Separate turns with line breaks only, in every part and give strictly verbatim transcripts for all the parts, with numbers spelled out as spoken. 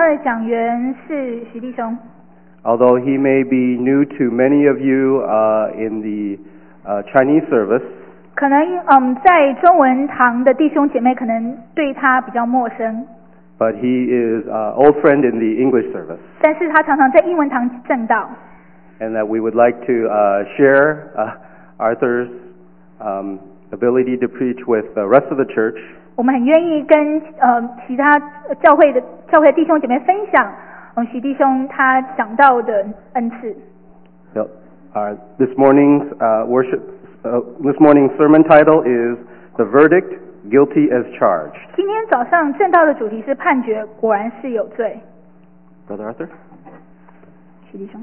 的讲员是徐弟兄。
Although he may be new to many of you uh, in the uh, Chinese service,
可能嗯，在中文堂的弟兄姐妹可能对他比较陌生，
but he is an old friend in the English service,
但是他常常在英文堂正道。
and that we would like to uh, share uh, Arthur's um, ability to preach with the rest of the church.
我们很愿意跟呃其他教会的教会的弟兄姐妹分享，嗯，徐弟兄他讲到的恩赐。
So, uh, this morning's uh, worship, uh, this morning's sermon title is "The Verdict: Guilty as Charged."
今天早上正道的主题是判决，果然是有罪。
Brother Arthur.
徐弟兄。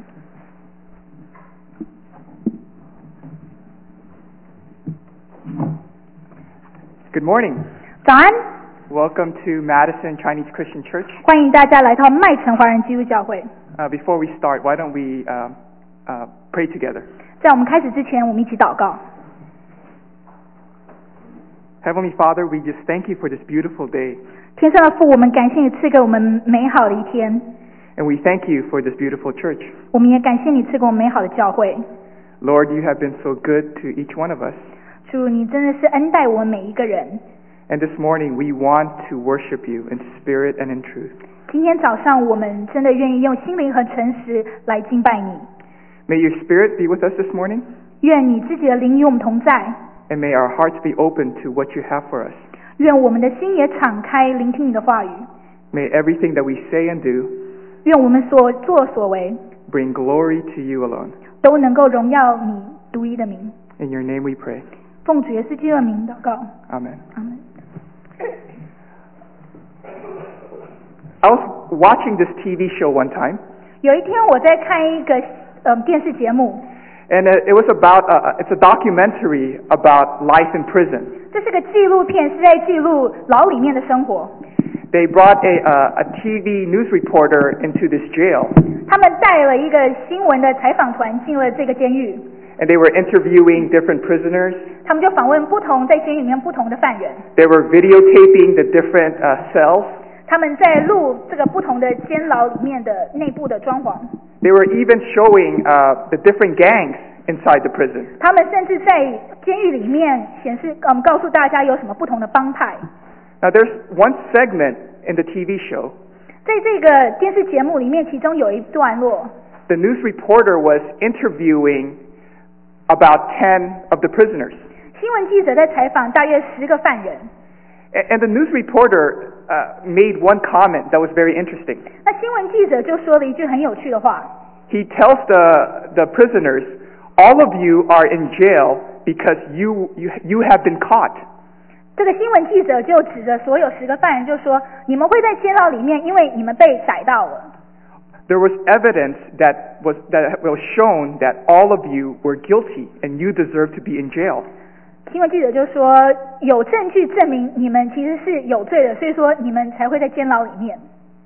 Good morning.
早安，
Welcome to Madison Chinese Christian Church.
欢迎大家来到麦城华人基督教会。
Uh, before we start, why don't we uh, uh, pray together?
在我们开始之前，我们一起祷告。
Heavenly Father, we just thank you for this beautiful day,
天上的父，我们感谢你赐给我们美好的一天，
and we thank you for this beautiful church.
我们也感谢你赐给我们美好的教会。
Lord, you have been so good to each one of us.
主，你真的是恩待我们每一个人。
And this morning, we want to worship you in spirit and in truth.
今天早上，我们真的愿意用心灵和诚实来敬拜你。
May your spirit be with us this morning,
愿你自己的灵与我们同在，
and may our hearts be open to what you have for us.
愿我们的心也敞开，聆听你的话语。
May everything that we say and do
愿我们所作所为
bring glory to you alone.
都能够荣耀你独一的名。
In your name we pray.
奉主耶稣基督的名祷告，
Amen.
阿门。
I was watching this T V show one time,
有一天我在看一个呃电视节目，
and it it was about uh, it's a documentary about life in prison.
这是个纪录片，是在记录牢里面的生活。
They brought a uh, a T V news reporter into this jail,
他们带了一个新闻的采访团进了这个监狱，
and they were interviewing different prisoners.
他们就访问不同在监狱里面不同的犯人，
They were videotaping the different uh, cells.
他们在录这个不同的监牢里面的内部的装潢，
They were even showing uh, the different gangs inside the prison.
他们甚至在监狱里面显示，嗯，告诉大家有什么不同的帮派。
Now, there's one segment in the T V show.
在这个电视节目里面，其中有一段落，
The news reporter was interviewing about ten of the prisoners.
新闻记者在采访大约十个犯人。
And the news reporter uh, made one comment that was very interesting.
那新闻记者就说了一句很有趣的话，
He tells the, the prisoners, all of you are in jail because you, you, you have been caught.
这个新闻记者就指着所有十个犯人就说：“你们会在监牢里面，因为你们被逮到了。”
There was evidence that was, that was shown that all of you were guilty and you deserve to be in jail.
新闻记者就说：“有证据证明你们其实是有罪的，所以说你们才会在监牢里面。”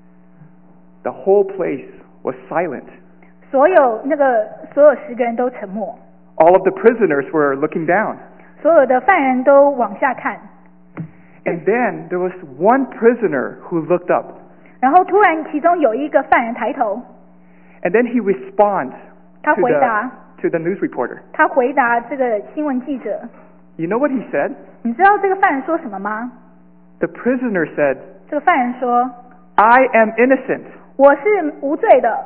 The whole place was silent.
所有那个所有十个人都沉默，
All of the prisoners were looking down.
所有的犯人都往下看。
And then there was one prisoner who looked up.
然后突然其中有一个犯人抬头，
And then he responds
他
to
回答
the, to the news reporter.
他回答这个新闻记者
You know what he said?：“
你知道这个犯人说什么吗？”
The prisoner said,
这个犯人说
I am innocent.：“
我是无罪的。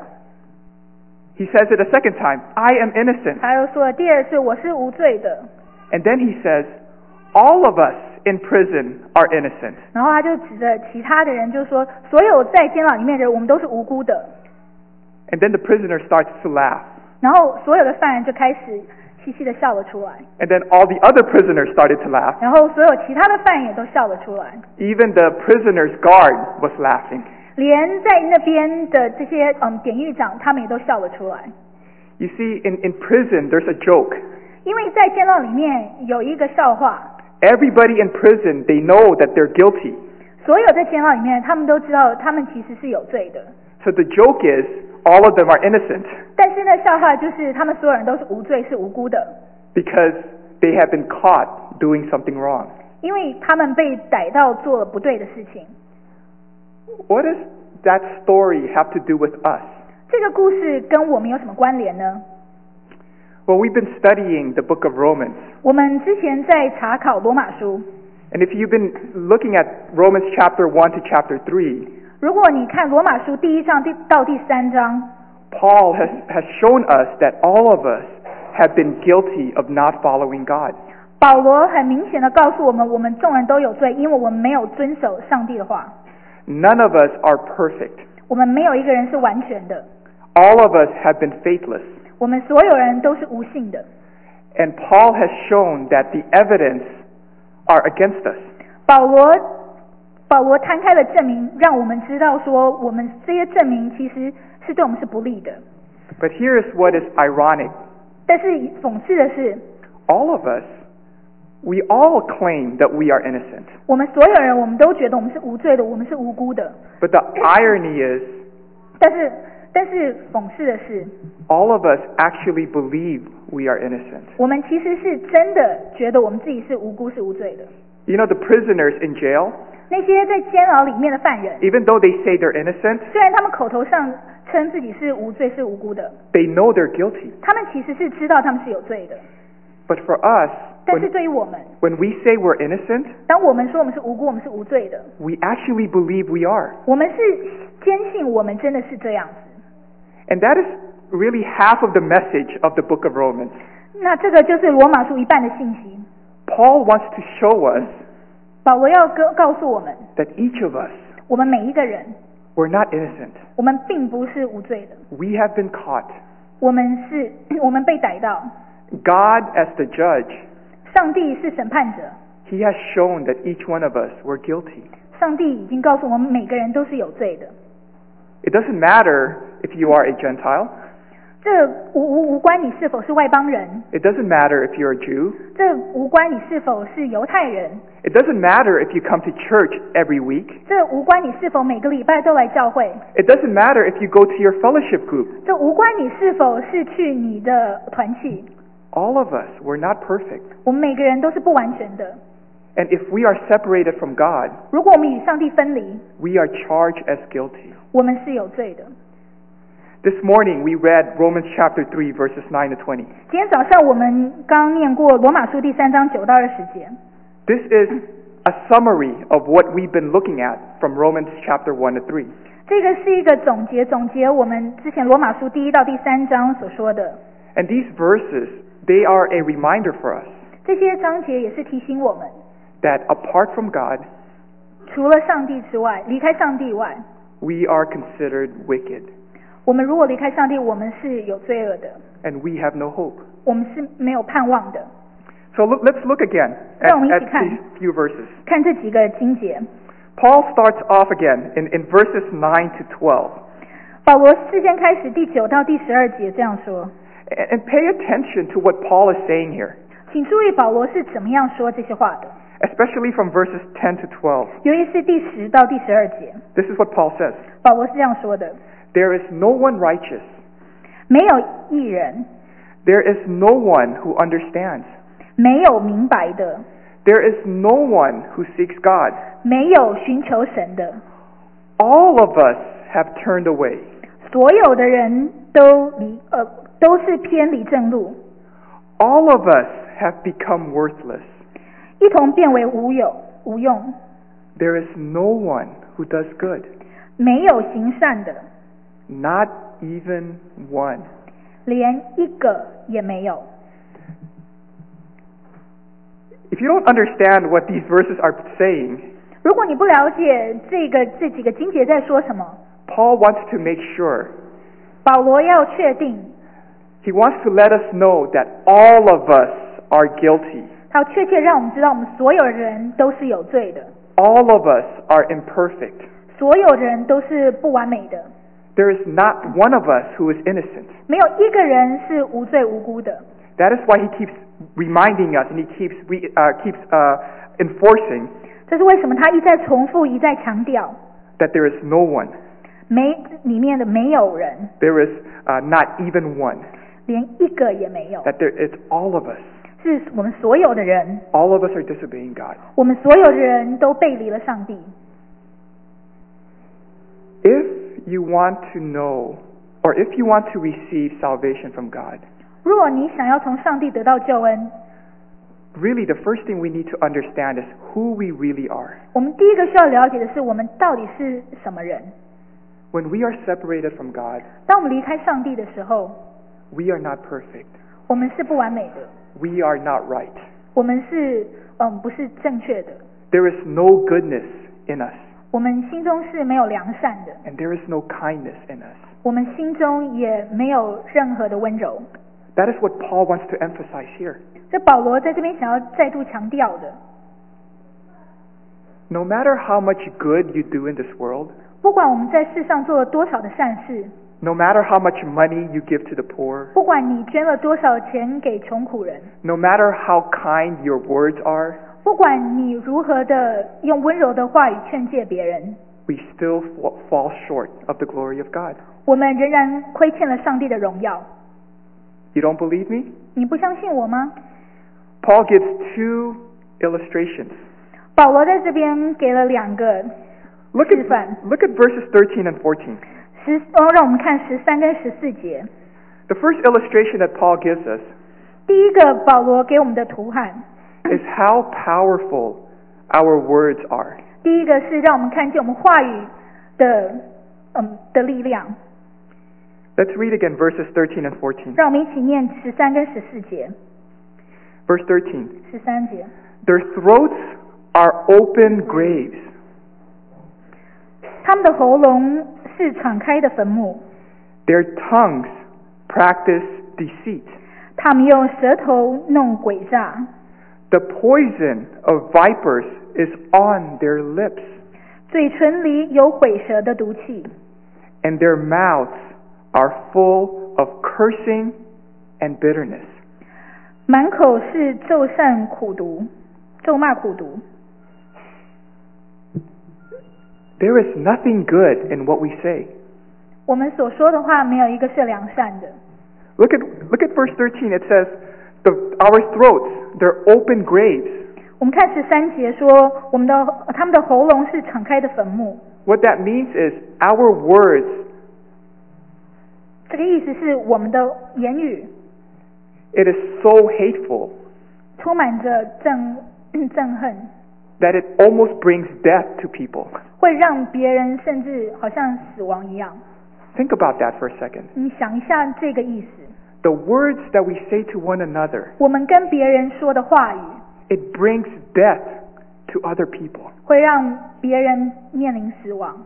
He says it a second time, I am innocent. ”
他又说了第二次：“我是无罪的。”
And then he says, all of us in prison are innocent.
然后他就指着其他的人就说：“所有在监牢里面的人，我们都是无辜的。
And then the prisoner starts to laugh. ”
然后所有的犯人就开始嘻嘻的笑了出来，
And then all the other prisoners started to laugh.
然后所有其他的犯人也都笑了出来，
Even the prisoner's guard was laughing.
连在那边的这些嗯典狱长他们也都笑了出来。
You see, in, in prison, there's a joke.
因为在监牢里面有一个笑话，
Everybody in prison, they know that they're guilty.
所有在监牢里面他们都知道他们其实是有罪的，
So the joke is, all of them are innocent
但是呢笑话就是他们所有人都是无罪是无辜的，
because they have been caught doing something wrong.
因为他们被逮到做了不对的事情。
What is that story have to do with us?
这个故事跟我们有什么关联呢？
Well, we've been studying the book of Romans.
我们之前在查考罗马书，
And if you've been looking at Romans chapter one to chapter three,
如果你看罗马书第一章第到第三章，
Paul has, has shown us that all of us have been guilty of not following God.
保罗很明显的告诉我们，我们众人都有罪，因为我们没有遵守上帝的话。
None of us are perfect.
我们没有一个人是完全的，
All of us have been faithless.
我们所有人都是无信的。
And Paul has shown that the evidence are against us.
保罗保罗摊开了证明，让我们知道说，我们这些证明其实是对我们是不利的。
But here's what is ironic.
但是讽刺的是，
All of us, we all claim that we are innocent.
我们所有人，我们都觉得我们是无罪的，我们是无辜的。
But the irony is,
但是但是讽刺的是，
all of us actually believe we are innocent.
我们其实是真的觉得我们自己是无辜是无罪的。
You know, the prisoners in jail,
那些在监牢里面的犯人，
even though they say they're innocent,
虽然他们口头上称自己是无罪是无辜的，
they know they're guilty.
他们其实是知道他们是有罪的。
But for us,
但是
when,
对于我们，
when we say we're innocent,
当我们说我们是无辜，我们是无罪的，
we actually believe we are.
我们是坚信我们真的是这样子。
And that is really half of the message of the book of Romans.
那这个就是罗马书一半的信息。
Paul wants to show us
保罗要告告诉我们，
that each of us,
我们每一个人，
we're not innocent.
我们并不是无罪的，
We have been caught.
我们是我们被逮到。
God, as the judge,
上帝是审判者，
He has shown that each one of us were guilty.
上帝已经告诉我们每个人都是有罪的。
It doesn't matter if you are a Gentile.
这无无无关你是否是外邦人，
It doesn't matter if you're a Jew.
这无关你是否是犹太人，
It doesn't matter if you come to church every week.
这无关你是否每个礼拜都来教会，
It doesn't matter if you go to your fellowship group.
这无关你是否是去你的团契。
All of us, we're not perfect.
我们每个人都是不完全的。
And if we are separated from God,
如果我们与上帝分离，
we are charged as guilty.
我们是有罪的。
This morning we read Romans chapter three, verses nine to twenty.
今天早上我们刚念过罗马书第三章九到二十节，
This is a summary of what we've been looking at from Romans chapter one to three.
这个是一个总结，总结我们之前罗马书第一到第三章所说的。
And these verses, they are a reminder for us
这些章节也是提醒我们，
that apart from God,
除了上帝之外，离开上帝以外，
we are considered wicked
我们如果离开上帝，我们是有罪恶的，
and we have no hope.
我们是没有盼望的。
So look, let's look again at,
让我们一
at
起看。
these few verses.
看这几个经节，
Paul starts off again in, in verses nine to twelve.
保罗事先开始第九到第十二节这样说，
And, and pay attention to what Paul is saying here,
请注意保罗是怎么样说这些话的，
especially from verses ten to twelve.
尤其是第十到第十二节，
This is what Paul says.
保罗是这样说的：
There is no one righteous.
没有义人，
There is no one who understands.
没有明白的，
There is no one who seeks God.
没有寻求神的，
All of us have turned away.
所有的人都离呃都是偏离正路，
All of us have become worthless.
一同变为无有无用，
There is no one who does good.
没有行善的，
Not even one.
连一个也没有。
If you don't understand what these verses are saying,
如果你不了解这个这几个经节在说什么，
Paul wants to make sure.
保罗要确定，
He wants to let us know that all of us are guilty.
他要确切让我们知道，我们所有人都是有罪的，
All of us are imperfect.
所有人都是不完美的，
There is not one of us who is innocent.
没有一个人是无罪无辜的。
That is why he keeps reminding us and he keeps re, uh, keeps uh, enforcing
这是为什么他一再重复，一再强调，
that there is no one.
没里面的没有人，
There is uh, not even one.
连一个也没有，
That there is all of us.
是我们所有的人，
All of us are disobeying God.
我们所有的人都背离了上帝。
If you want to know, or if you want to receive salvation from God,
如果你想要从上帝得到救恩，
really the first thing we need to understand is who we really are.
我们第一个需要了解的是我们到底是什么人。
When we are separated from God,
当我们离开上帝的时候，
we are not perfect.
我们是不完美的，
We are not right.
我们是嗯不是正确的，
There is no goodness in us,
我们心中是没有良善的，
and there is no kindness in us.
我们心中也没有任何的温柔。
That is what Paul wants to emphasize here.
这保罗在这边想要再度强调的，
No matter how much good you do in this world,
不管我们在世上做了多少的善事，
no matter how much money you give to the poor,
不管你捐了多少钱给穷苦人，
no matter how kind your words are,
不管你如何的用温柔的话语劝诫别人，
we still fa- fall short of the glory of God.
我们仍然亏欠了上帝的荣耀。
You don't believe me?
你不相信我吗？
Paul gives two illustrations.
保罗在这边给了两个
Look
示范。
at, look at verses thirteen and fourteen.
十哦，让我们看十三跟十四节。
The first illustration that Paul gives us
第一个保罗给我们的图汉，
is how powerful our words are.
第一个是让我们看见我们话语的嗯的力量。
Let's read again verses thirteen and fourteen.
让我们一起念十三跟十四节。
Verse thirteen.
十三节，
Their throats are open graves.
他们的喉咙是敞开的坟墓，
Their tongues practice deceit.
他们用舌头弄诡诈，
The poison of vipers is on their lips,
嘴唇里有毁蛇的毒气，
and their mouths are full of cursing and bitterness.
满口是咒善苦毒，咒骂苦毒。
There is nothing good in what we say.
我们所说的话没有一个是良善的。
Look at, look at verse thirteen. It says, the, our throats, they're open graves.
我们看十三节说，我们的他们的喉咙是敞开的坟墓。
What that means is our words,
这个意思是我们的言语
it is so hateful
充满着憎憎恨，
that it almost brings death to people.
会让别人甚至好像死亡一样。
Think about that for a second.
你想一下这个意思，
The words that we say to one another,
我们跟别人说的话语
it brings death to other people.
会让别人面临死亡，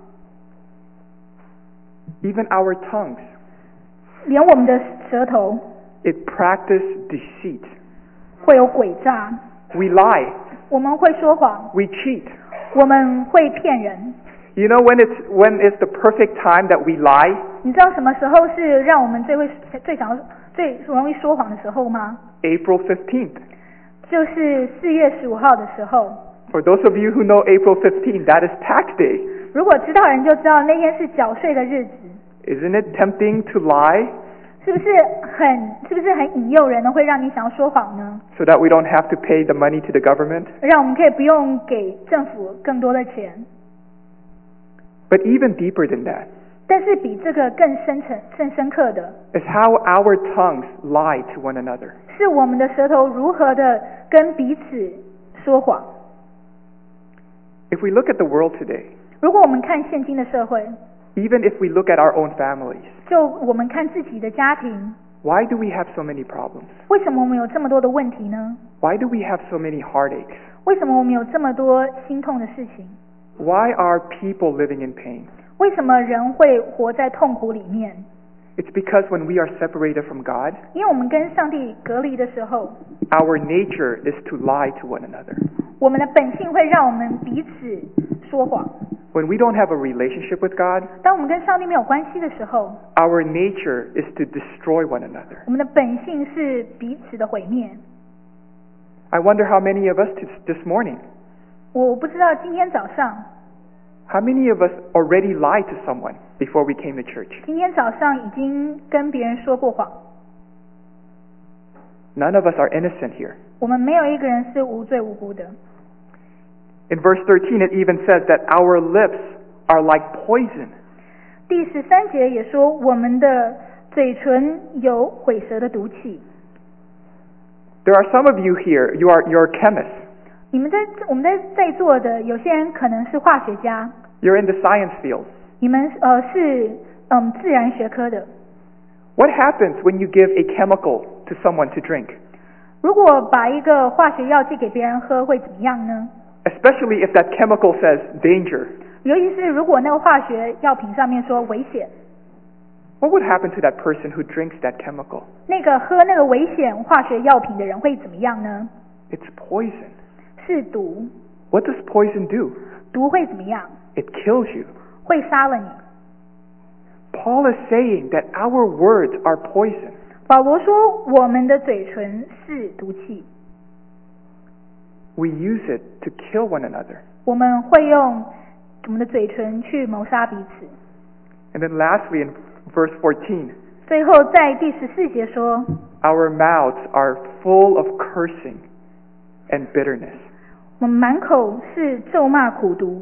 Even our tongues,
连我们的舌头
it practice deceit.
会有诡诈，
We lie,
我们会说谎，
we cheat.
我们会骗人。
You know when it's when it's the perfect time that we lie?
你知道什么时候是让我们最会最想要最容易说谎的时候吗？
April fifteenth.
就是四月十五号的时候。
For those of you who know April fifteenth, that is tax day.
如果知道人就知道那天是缴税的日子，
Isn't it tempting to lie
是不是很是不是很引诱人呢？会让你想要说谎呢？
so that we don't have to pay the money to the government?
让我们可以不用给政府更多的钱。
But even deeper than that
但是比这个更深层、更深刻的
is how our tongues lie to one another.
是我们的舌头如何的跟彼此说谎。
If we look at the world today,
如果我们看现今的社会，
even if we look at our own families,
就我们看自己的家庭，
why do we have so many problems?
为什么我们有这么多的问题呢？
Why do we have so many heartaches?
为什么我们有这么多心痛的事情？
Why are people living in pain?
为什么人会活在痛苦里面？
It's because when we are separated from God,
因为我们跟上帝隔离的时候，
our nature is to lie to one another.
我们的本性会让我们彼此说谎。
When we don't have a relationship with God,
当我们跟上帝没有关系的时候，
our nature is to destroy one another.
我们的本性是彼此的毁灭。
I wonder how many of us t- this morning,
我不知道今天早上，
how many of us already lied to someone before we came to church?
今天早上已经跟别人说过谎。
None of us are innocent here.
我们没有一个人是无罪无辜的。
In verse thirteen, it even says that our lips are like poison.
第十三节也说，我们的嘴唇有毁舌的毒气。
There are some of you here, you are you're chemists.
你们在我们在在座的有些人可能是化学家，
You're in the science field.
你们呃是嗯自然学科的。
What happens when you give a chemical to someone to drink?
如果把一个化学药剂给别人喝，会怎么样呢？
Especially if that chemical says danger.
尤其是如果那个化学药品上面说危险，
What would happen to that person who drinks that chemical?
那个喝那个危险化学药品的人会怎么样呢？
It's poison.
是毒。
What does poison do?
毒会怎么样？
It kills you.
会杀了你。
Paul is saying that our words are poison.
保罗说，我们的嘴唇是毒气，
We use it to kill one another.
我们会用我们的嘴唇去谋杀彼此。
And then lastly, in verse fourteen,
最后在第十四节说，
our mouths are full of cursing and bitterness.
我们满口是咒骂苦毒。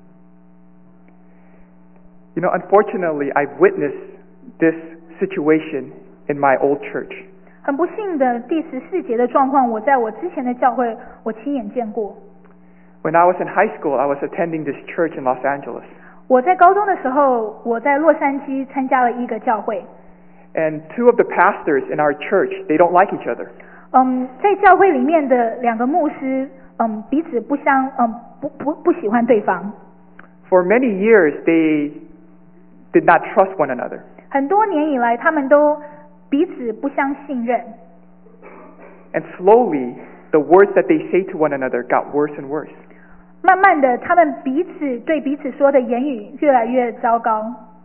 You know, unfortunately, I've witnessed this situation in my old church.
很不幸的，第十四节的状况，我在我之前的教会我亲眼见过。
When I was in high school, I was attending this church in Los Angeles.
我在高中的时候，我在洛杉矶参加了一个教会。
And two of the pastors in our church, they don't like each other.
嗯，在教会里面的两个牧师，嗯，彼此不相，嗯，不不不喜欢对方。
For many years, they did not trust one another.
很多年以来，他们都彼此不相信任。
And slowly, the words that they say to one another got worse and worse.
慢慢的，他们彼此对彼此说的言语越来越糟糕。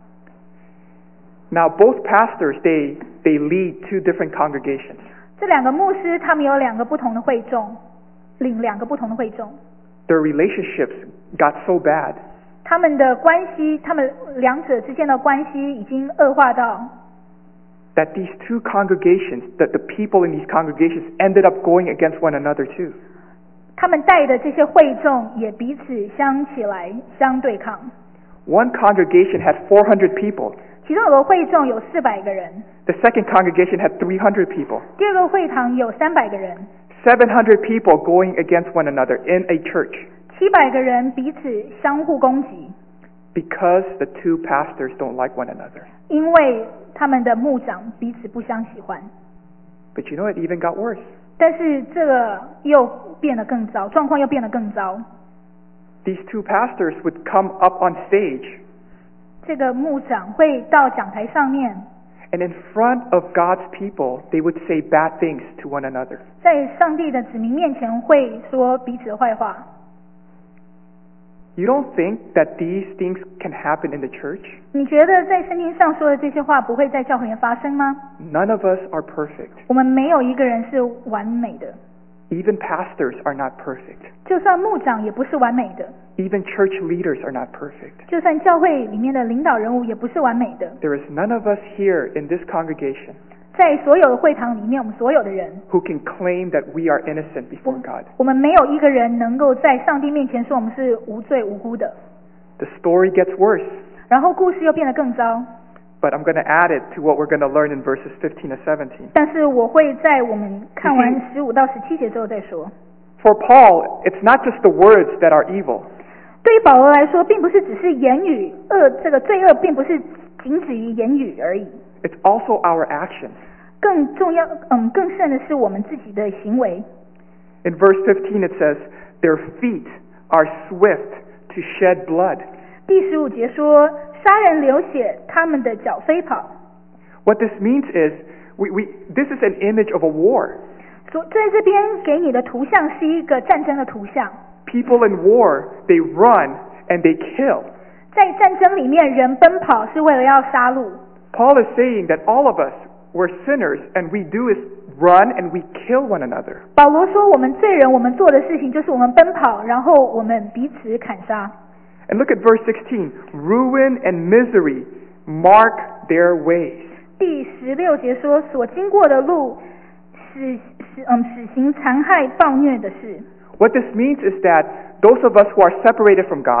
Now, both pastors, they, they lead two different congregations.
这两个牧师，他们有两个不同的会众，领两个不同的会众。
Their relationships got so bad
他们的关系，他们两者之间的关系已经恶化到，
that these two congregations, that the people in these congregations ended up going against one another too.
他们带的这些会众也彼此相起来相对抗。
One congregation had four hundred people.
其中有个会众有四百个人，
The second congregation had three hundred people.
第二个会堂有三百个人，
seven hundred people going against one another in a church
七百个人彼此相互攻击，
because the two pastors don't like one another.
因为他们的牧长彼此不相喜欢。
But you know, it even got worse.
但是这个又变得更糟，状况又变得更糟。
These two pastors would come up on stage
这个牧长会到讲台上面，
and in front of God's people, they would say bad things to one another.
在上帝的子民面前会说彼此的坏话。
You don't think that these things can happen in the church?
你觉得在圣经上说的这些话不会在教会里面发生吗？
None of us are perfect.
我们没有一个人是完美的，
Even pastors are not perfect.
就算牧长也不是完美的，
Even church leaders are not perfect.
就算教会里面的领导人物也不是完美的。
There is none of us here in this congregation
在所有的会堂里面，我们所有的人，
who can claim that we are innocent before God.
我们没有一个人能够在上帝面前说我们是无罪无辜的。
The story gets worse,
然后故事又变得更糟。
but I'm going to add it to what we're going to learn in verses fifteen to seventeen.
但是我会在我们看完十五到十七节之后再说。
For Paul, it's not just the words that are evil.
对于保罗来说，并不是只是言语恶，这个罪恶并不是仅止于言语而已，
It's also our actions.
更重要，嗯，更甚的是我们自己的行为。
In verse fifteen it says, their feet are swift to shed blood.
第十五节说，杀人流血，他们的脚飞跑。
What this means is, we, we, this is an image of a war.
所在这边给你的图像是一个战争的图像。
People in war, they run and they kill.
在战争里面，人奔跑是为了要杀戮。
Paul is saying that all of us were sinners and we do is run and we kill one another.
保罗说，我们罪人，我们做的事情就是我们奔跑，然后我们彼此砍杀。
And look at verse sixteen. Ruin and misery mark their ways.
第十六节说，所经过的路，使使嗯使行残害暴虐的事。
What this means is that those of us who are separated from God,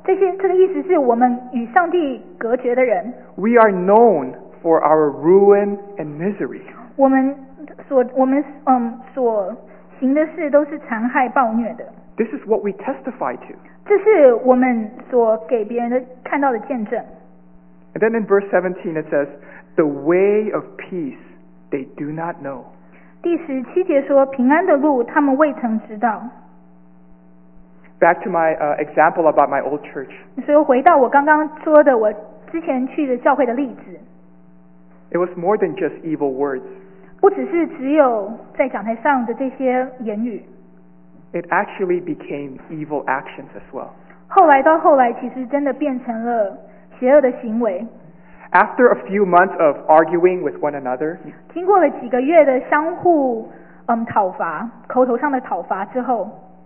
这些这个意思是我们与上帝隔绝的人，
We are known for our ruin and misery.
我们所我们嗯所行的事都是残害暴虐的，
This is what we testify to.
这是我们所给别人的看到的见证。
And then in verse seventeen it says, "The way of peace they do not know."
第十七节说，平安的路他们未曾知道。
Back to my uh, example about my old church.
所以回到我刚刚说的，我之前去的教会的例子，
It was more than just evil words.
不只是只有在讲台上的这些言语，
It actually became evil actions as well.
后来到后来，其实真的变成了邪恶的行为。
After a few months of arguing with one another,
经过了几个月的相互嗯讨伐，口头上的讨伐之后，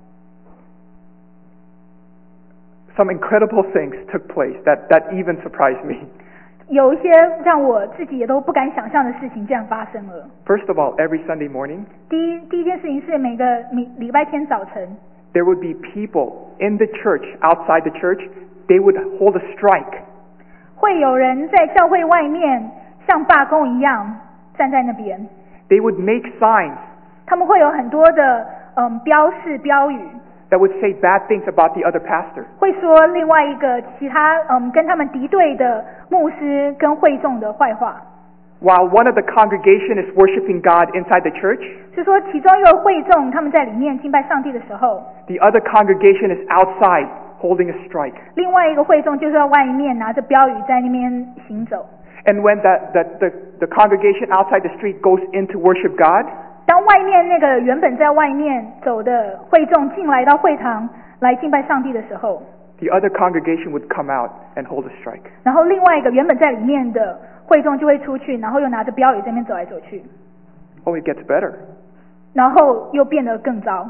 some incredible things took place that, that even surprised me.
有一些让我自己也都不敢想象的事情，这样发生了。
First of all, every Sunday morning,
第一第一件事情是每个礼礼拜天早晨，
there would be people in the church, outside the church, they would hold a strike.
会有人在教会外面像罢工一样站在那边，
They would make signs
他们会有很多的嗯标示标语，
that would say bad things about the other pastor.
会说另外一个其他嗯跟他们敌对的牧师跟会众的坏话。
While one of the congregation is worshiping God inside the church,
就说其中一个会众他们在里面敬拜上帝的时候，
the other congregation is outside holding a strike.
另外一个会众就是在外面拿着标语在那边行走。
And when the, the, the, the congregation outside the street goes in to worship God,
当外面那个原本在外面走的会众进来到会堂来敬拜上帝的时候，
the other congregation would come out and hold a strike.
然后另外一个原本在里面的会众就会出去，然后又拿着标语在那边走来走去，
Oh, it gets better.
然后又变得更糟。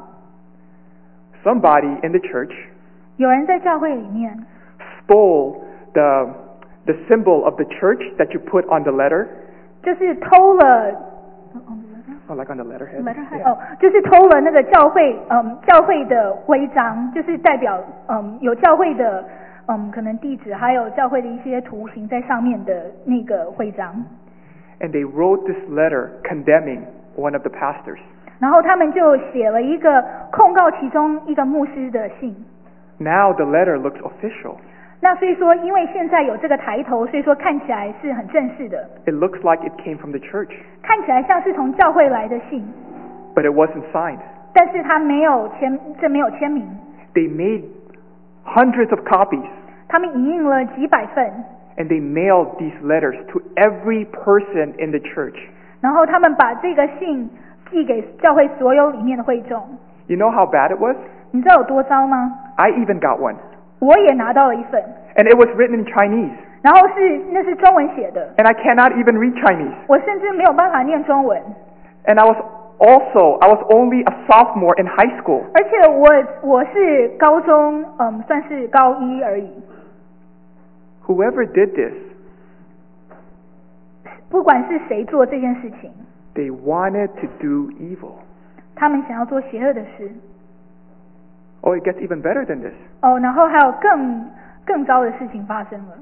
Somebody in the church
有人在教会里面
stole the, the symbol of the church that you put on the letter.
就是偷了
Oh, like on the letterhead.
letterhead
Yeah.
哦，就是偷了那个教会嗯教会的徽章，就是代表嗯有教会的嗯可能地址，还有教会的一些图形在上面的那个徽章。
And they wrote this letter condemning one of the pastors.
然后他们就写了一个控告其中一个牧师的信。
Now the letter looks official.
那所以说，因为现在有这个抬头，所以说看起来是很正式的，
It looks like it came from the church,
看起来像是从教会来的信，
but it wasn't signed.
但是他没有签，这没有签名。
They made hundreds of copies,
他们影印了几百份，
and they mailed these letters to every person in the church.
然后他们把这个信寄给教会所有里面的会众。
You know how bad it was?
你知道有多糟吗？
I even got one.
我也拿到了一份，
And it was written in Chinese.
然后是那是中文写的，
And I cannot even read Chinese.
我甚至没有办法念中文，
And I was also, I was only a sophomore in high school.
而且我我是高中，嗯，算是高一而已。
Whoever did this,
不管是谁做这件事情，
they wanted to do evil.
他们想要做邪恶的事。
Oh, it gets even better than this.
哦，然后还有更更糟的事情发生了。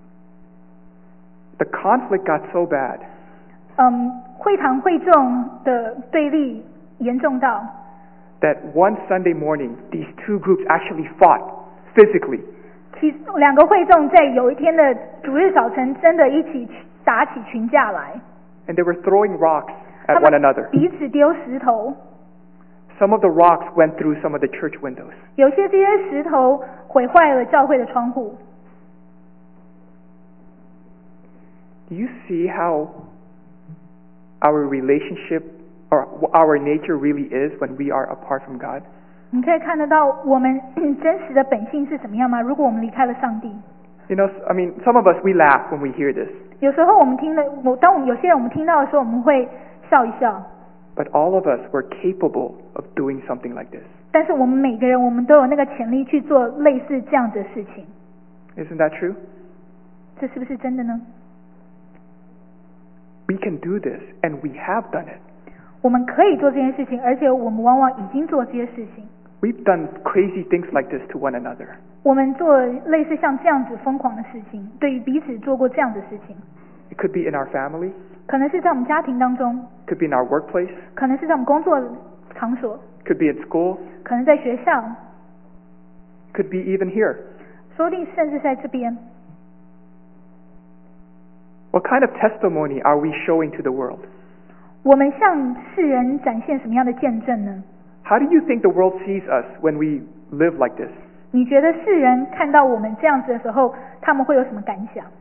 The conflict got so bad
嗯，会堂会众的对立严重到，
that one Sunday morning, these two groups actually fought physically.
其两个会众在有一天的主日早晨真的一起打起群架来，
And they were throwing rocks
他
at
们
one another.
彼此丢石头，
Some of the rocks went through some of the church windows.
有些这些石头毁坏了教会的窗户。
Do you see how our relationship or our nature really is when we are apart from God?
你可以看得到我们真实的本性是怎么样吗？如果我们离开了上帝，
You know, I mean, some of us, we laugh when we hear this.
有时候我们听了，我当我们有些人我们听到的时候，我们会笑一笑。
But all of us were capable of doing something like this.
但是我们每个人，我们都有那个潜力去做类似这样子的事情，
Isn't that true?
这是不是真的呢？
We can do this, and we have done it.
我们可以做这件事情，而且我们往往已经做这些事情。
We've done crazy things like this to one another.
我们做类似像这样子疯狂的事情，对于彼此做过这样的事情，
It could be in our family,
可能是在我们家庭当中，
could be in our workplace,
可能是在我们工作场所，
could be in school,
可能在学校，
could be even here.
说不定甚至在这边。
What kind of testimony are we showing to the world?
我们向世人展现什么样的见证呢？
How do you think the world sees us when we live like this?
你觉得世人看到我们这样子的时候，他们会有什么感想？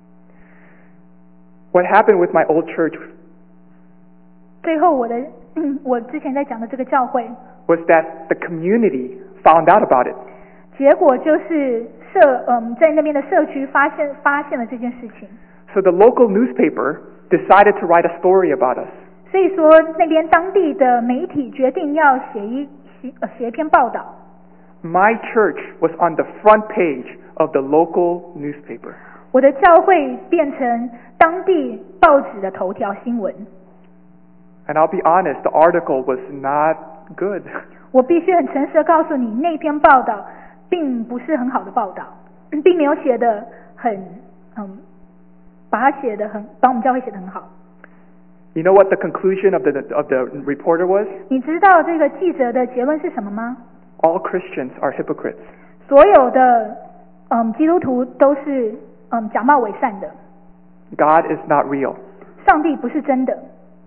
What happened with my old church
最后我的、嗯、我之前在讲的这个教会，
was that the community found out about it.
结果就是社嗯在那边的社区发现发现了这件事情，
So the local newspaper decided to write a story about us.
所以说那边当地的媒体决定要写一写呃写一篇报道。
My church was on the front page of the local newspaper.
我的教会变成当地报纸的头条新闻。
And I'll be honest, the article was not good.
我必须很诚实的告诉你，那篇报道并不是很好的报道，并没有写的很嗯，把它写的很，把我们教会写的很好。
You know what the conclusion of the of the reporter was?
你知道这个记者的结论是什么吗？
All Christians are hypocrites.
所有的嗯基督徒都是嗯假冒伪善的，
God is not real.
上帝不是真的。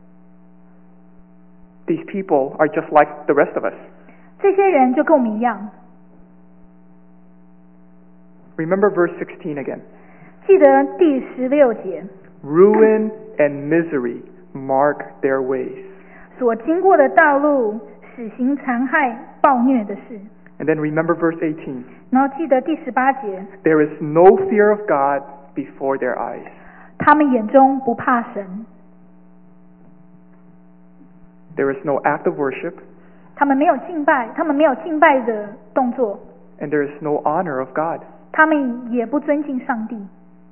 These people are just like the rest of us.
这些人就跟我们一样。
Remember verse sixteen again.
记得第十六节，
Ruin and misery mark their ways.
所经过的道路，使行残害、暴虐的事。
And then remember verse eighteen.
然后记得第十八节，
There is no fear of God before their eyes.
他们眼中不怕神，
There is no act of worship,
他们没有敬拜，他们没有敬拜的动作，
and there is no honor of God.
他们也不尊敬上帝。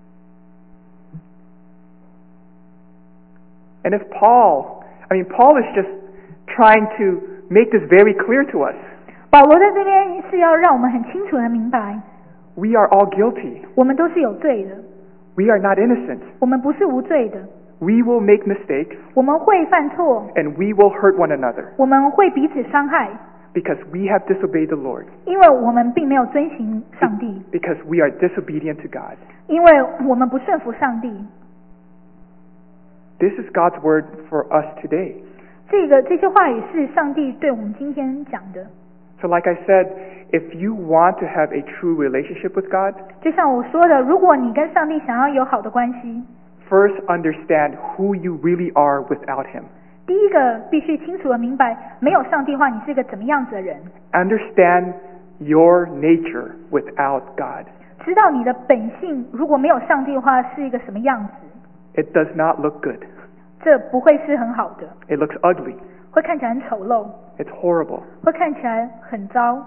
And if Paul, I mean, Paul is just trying to make this very clear to us.
保罗在这边是要让我们很清楚的明白，
We are all guilty.
我们都是有罪的，
We are not innocent.
我们不是无罪的，
We will make mistakes,
我们会犯错，
and we will hurt one another
我们会彼此伤害，
because we have disobeyed the Lord,
因为我们并没有遵行上帝，
because we are disobedient to God.
因为我们不顺服上帝。
This is God's word for us today.
这个这些话语是上帝对我们今天讲的。
So like I said, if you want to have a true relationship with God,
就像我说的，如果你跟上帝想要有好的关系，
first understand who you really are without Him.
第一个必须清楚的明白，没有上帝的话，你是个怎么样子的人，
Understand your nature without God.
知道你的本性如果没有上帝的话是一个什么样子，
It does not look good.
这不会是很好的，
It looks ugly.
会看起来很丑陋，
It's horrible.
会看起来很糟。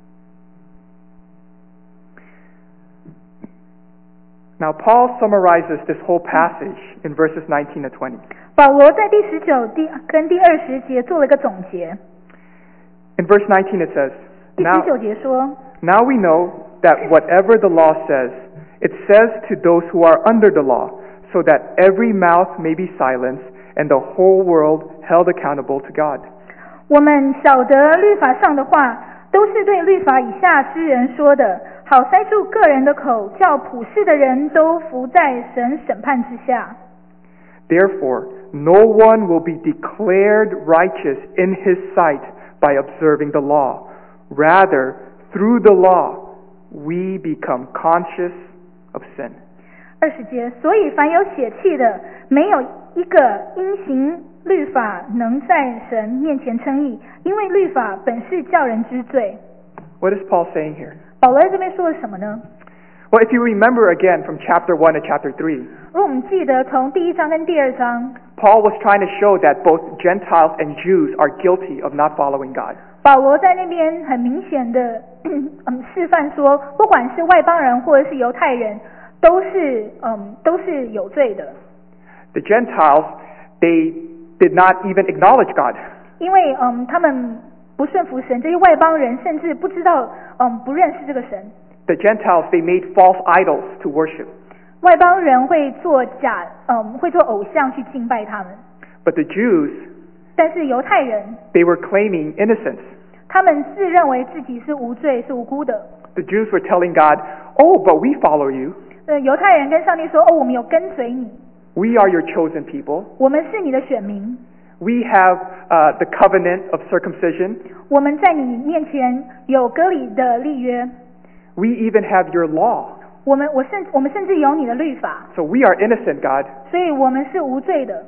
Now Paul summarizes this whole passage in verses nineteen to twenty.
保罗在第十九第跟第二十节做了一个总结。
In verse nineteen it says,
第十
now,
九节说，
now we know that whatever the law says, it says to those who are under the law, so that every mouth may be silenced and the whole world held accountable to God.
我们晓得律法上的话，都是对律法以下之人说的，好塞住个人的口，叫普世的人都服在神审判之下。
Therefore, no one will be declared righteous in his sight by observing the law. Rather, through the law, we become conscious of sin.
二十节，所以凡有血气的，没有一个因行律法能在神面前称义，因为律法本是叫人知罪。
What is Paul saying here?
保罗在这边说了什么呢？
Well, if you remember again from chapter one to chapter three,
如果我们记得从第一章跟第二章，
Paul was trying to show that both Gentiles and Jews are guilty of not following God.
保罗在那边很明显的嗯示范说，不管是外邦人或者是犹太人，都是嗯都是有罪的。
The Gentiles, they did not even acknowledge God.
因为嗯他们不顺服神，这些外邦人甚至不知道，嗯，不认识这个神。
The Gentiles, they made false idols to worship.
外邦人会做假，嗯，会做偶像去敬拜他们。
But the Jews,
但是犹太人，
they were claiming innocence.
他们自认为自己是无罪、是无辜的。
The Jews were telling God, "Oh, but we follow you.
呃，犹太人跟上帝说：“哦，我们有跟随你，
We are your chosen people.
我们是你的选民，
We have uh, the covenant of circumcision.
我们在你面前有割礼的立约，
We even have your law.
我们我甚我们甚至有你的律法，
So we are innocent, God."
所以我们是无罪的。”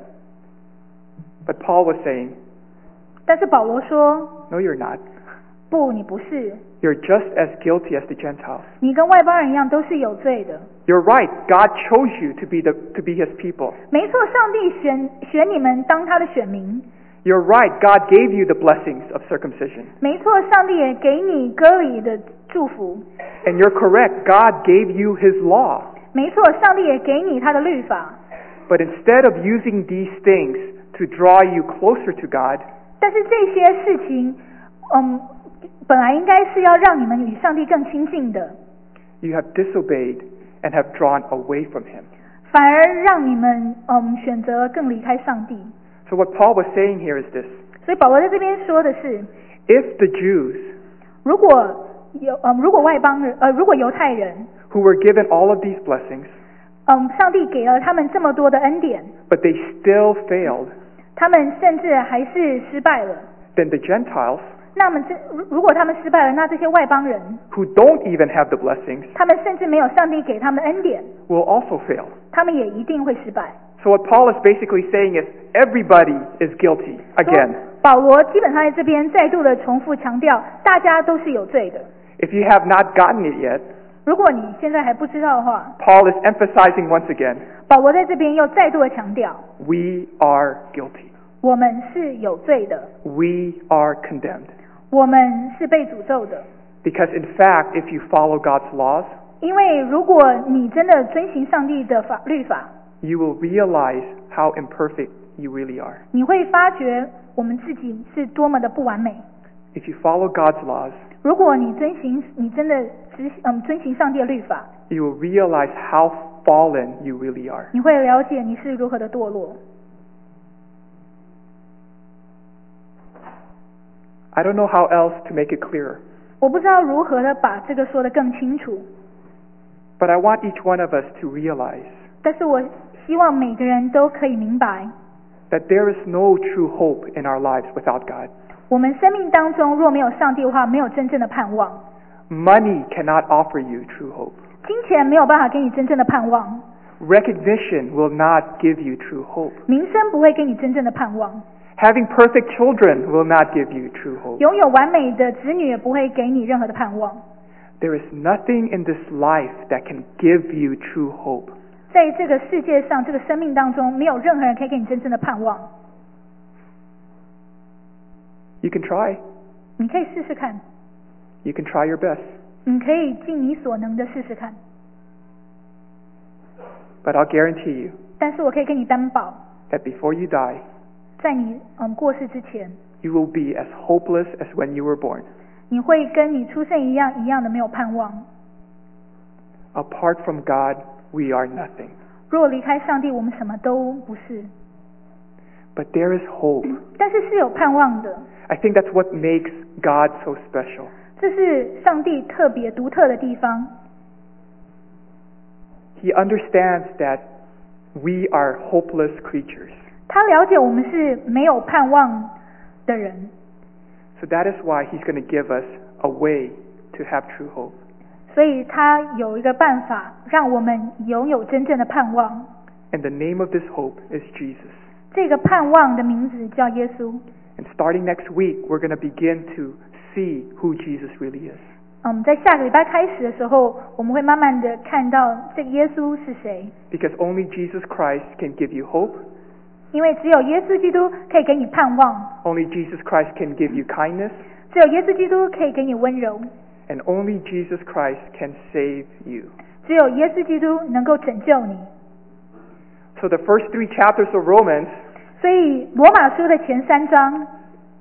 But Paul was saying,
但是保罗说
"No, you're not.
不，你不是，
You're just as guilty as the Gentiles.
你跟外邦人一样都是有罪的。
You're right. God chose you to be the to be His people.
没错，上帝选选你们当他的选民。
You're right. God gave you the blessings of circumcision.
没错，上帝也给你割礼的祝福。
And you're correct. God gave you His law.
没错，上帝也给你他的律法。
But instead of using these things to draw you closer to God,
但是这些事情，嗯，本来应该是要让你们与上帝更亲近的，
you have disobeyed and have drawn away from Him.
反而让你们嗯选择更离开上帝。
So what Paul was saying here is this.
所以保罗在这边说的是，
If the Jews,
如果有嗯如果外邦人呃如果犹太人，
who were given all of these blessings,
嗯上帝给了他们这么多的恩典，
but they still failed,
他们甚至还是失败了。
then the Gentiles,
那么这如如果他们失败了，那这些外邦人，
who don't even have the blessings,
他们甚至没有上帝给他们的恩典，
will also fail.
他们也一定会失败。
So what Paul is basically saying is everybody is guilty again.
说保罗基本上在这边再度的重复强调，大家都是有罪的。
If you have not gotten it yet,
如果你现在还不知道的话，
Paul is emphasizing once again,
保罗在这边又再度的强调，
we are guilty.
我们是有罪的，
We are condemned.
我们是被诅咒的。
Because in fact, if you follow God's laws,
因为如果你真的遵行上帝的法律法，
you will realize how imperfect you really are.
你会发觉我们自己是多么的不完美。
If you follow God's laws,
如果你遵行，你真的执嗯遵行上帝的律法，
you will realize how fallen you really are.
你会了解你是如何的堕落。
I don't know how else to make it clearer,
我不知道如何的把这个说得更清楚，
but I want each one of us to realize
但是我希望每个人都可以明白，
that there is no true hope in our lives without God.
我们生命当中若没有上帝的话，没有真正的盼望。
Money cannot offer you true hope.
金钱没有办法给你真正的盼望，
Recognition will not give you true hope.
名声不会给你真正的盼望，
Having perfect children will not give you true hope.
拥有完美的子女也不会给你任何的盼望。
There is nothing in this life that can give you true hope.
在这个世界上，这个生命当中，没有任何人可以给你真正的盼望。
You can try.
你可以试试看，
You can try your best.
你可以尽你所能的试试看。
But I'll guarantee you
但是我可以跟你担保，
that before you die,
在你嗯过世之前，
you will be as hopeless as when you were born.
你会跟你出生一样一样的没有盼望。
Apart from God, we are nothing.
若离开上帝，我们什么都不是。
But there is hope.
但是是有盼望的，
I think that's what makes God so special.
这是上帝特别独特的地方。
He understands that we are hopeless creatures.
他了解我们是没有盼望的人，
So that is why He's going to give us a way to have true hope.
所以他有一个办法让我们拥有真正的盼望。
And the name of this hope is Jesus.
这个盼望的名字叫耶稣。
And starting next week, we're going to begin to see who Jesus really is.
嗯，在下个礼拜开始的时候，我们会慢慢的看到这个耶稣是谁，
Because only Jesus Christ can give you hope.
因为只有耶稣基督可以给你盼望，
Only Jesus Christ can give you kindness.
只有耶稣基督可以给你温柔，
And only Jesus Christ can save you.
只有耶稣基督能够拯救你。
So the first three chapters of Romans,
所以罗马书的前三章，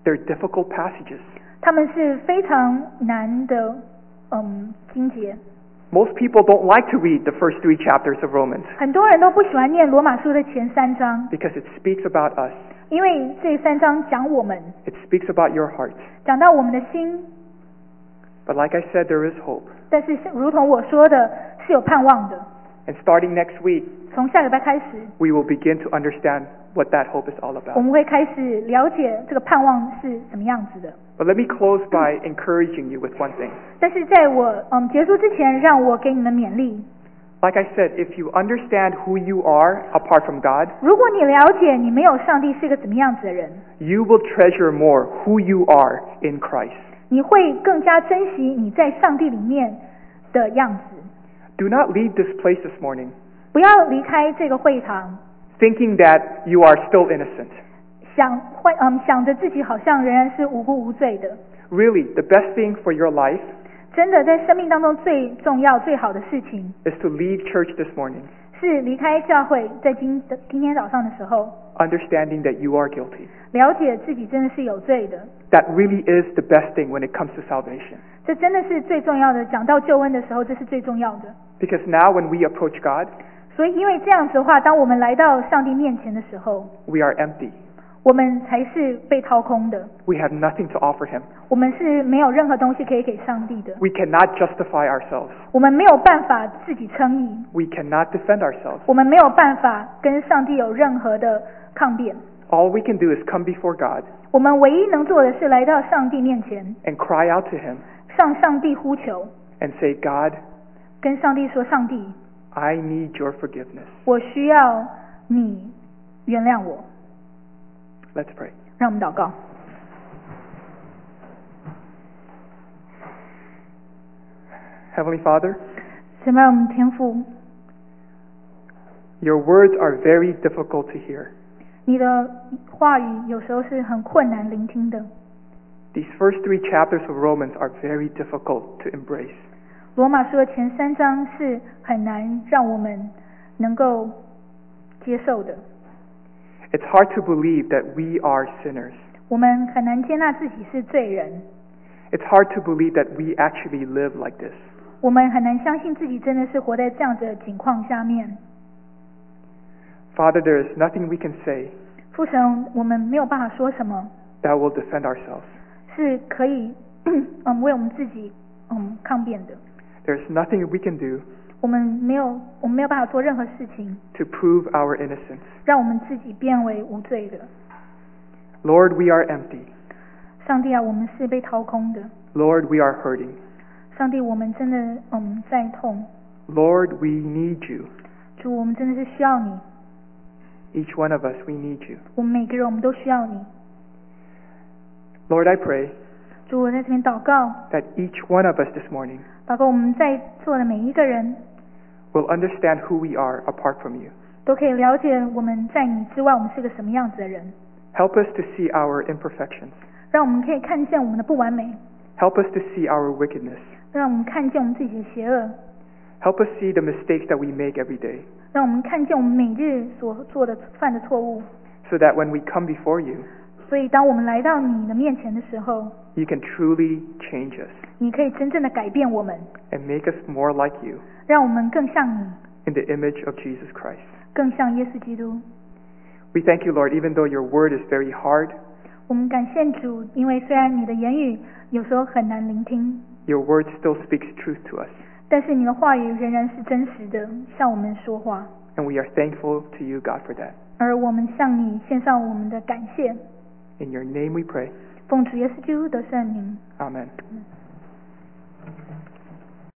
They're difficult passages.
他们是非常难的嗯经节。
Most people don't like to read the first three chapters of Romans
很多人都不喜欢念罗马书的前三章，
because it speaks about us.
因为这三章讲我们，
It speaks about your heart.
讲到我们的心。
But like I said, there is hope.
但是如同我说的，是有盼望的。
And starting next week,
从下礼拜开始，
we will begin to understand what that hope is all
我
about.
们会开始了解这个盼望是什么样子的。
But let me close by encouraging you with one thing.
但是在我嗯结束之前，让我给你们勉励。
Like I said, if you understand who you are apart from God,
如果你了解你没有上帝是个怎么样子的人，
you will treasure more who you are in Christ.
你会更加珍惜你在上帝里面的样子。
Do not leave this place this morning
不要离开这个会堂，
thinking that you are still innocent.
想会嗯想着自己好像仍然是无辜无罪的。
Really, the best thing for your life
真的，在生命当中最重要、最好的事情
is to leave church this morning
是离开教会，在今今天早上的时候，
understanding that you are guilty.
了解自己真的是有罪的。
That really is the best thing when it comes to salvation.
这真的是最重要的。讲到救恩的时候，这是最重要的。
Because now when we approach God,
所以，因为这样子的话，当我们来到上帝面前的时候，
we are empty.
我们才是被掏空的。
We have nothing to offer Him.
我们是没有任何东西可以给上帝的。
We cannot justify ourselves.
我们没有办法自己称义，
We cannot defend ourselves.
我们没有办法跟上帝有任何的抗辩。
All we can do is come before God
我们唯一能做的是来到上帝面前，
and cry out to Him
向上帝呼求，
and say, God,
跟上帝说：“上帝，
I need your forgiveness.
我需要你原谅我。”
Let's pray.
让我们祷告。
Heavenly Father,
神爱我们天父，
your words are very difficult to hear.
你的话语有时候是很困难聆听的。
These first three chapters of Romans are very difficult to embrace.
罗马书的前三章是很难让我们能够接受的。
It's hard to believe that we are sinners.
我们很难接纳自己是罪人，
It's hard to believe that we actually live like this.
我们很难相信自己真的是活在这样子的境况下面。
Father, there is nothing we can say
父神，我们没有办法说什么
that will defend ourselves.
是可以嗯为我们自己嗯抗辩的。
There's nothing we can do
我们没有，我们没有办法做任何事情，
to prove our innocence.
让我们自己变为无罪的。
Lord, we are empty.
上帝啊，我们是被掏空的。
Lord, we are hurting.
上帝，我们真的嗯在痛。
Lord, we need you.
主，我们真的是需要你。
Each one of us, we need you.
我们每个人，我们都需要你。
Lord, I pray
主，我在这边祷告，
that each one of us this morning
祷告我们在座的每一个人
will understand who we are apart from you.
都可以了解我们在你之外，我们是个什么样子的人。
Help us to see our imperfections.
让我们可以看见我们的不完美，
Help us to see our wickedness.
让我们看见我们自己的邪恶，
Help us see the mistakes that we make every day,
让我们看见我们每日所做的犯的错误。
so that when we come before you,
所以，当我们来到你的面前的时候，
you can truly change us
你可以真正的改变我们，
and make us more like you
让我们更像你，
in the image of Jesus Christ.
更像耶稣基督。
We thank you, Lord, even though your word is very hard,
我们感谢主，因为虽然你的言语有时候很难聆听，
your word still speaks truth to us.
但是你的话语仍然是真实的，向我们说话。
And we are thankful to you, God, for that.
而我们向你献上我们的感谢，
In your name we pray.
奉主耶稣基督的圣名。
Amen.
嗯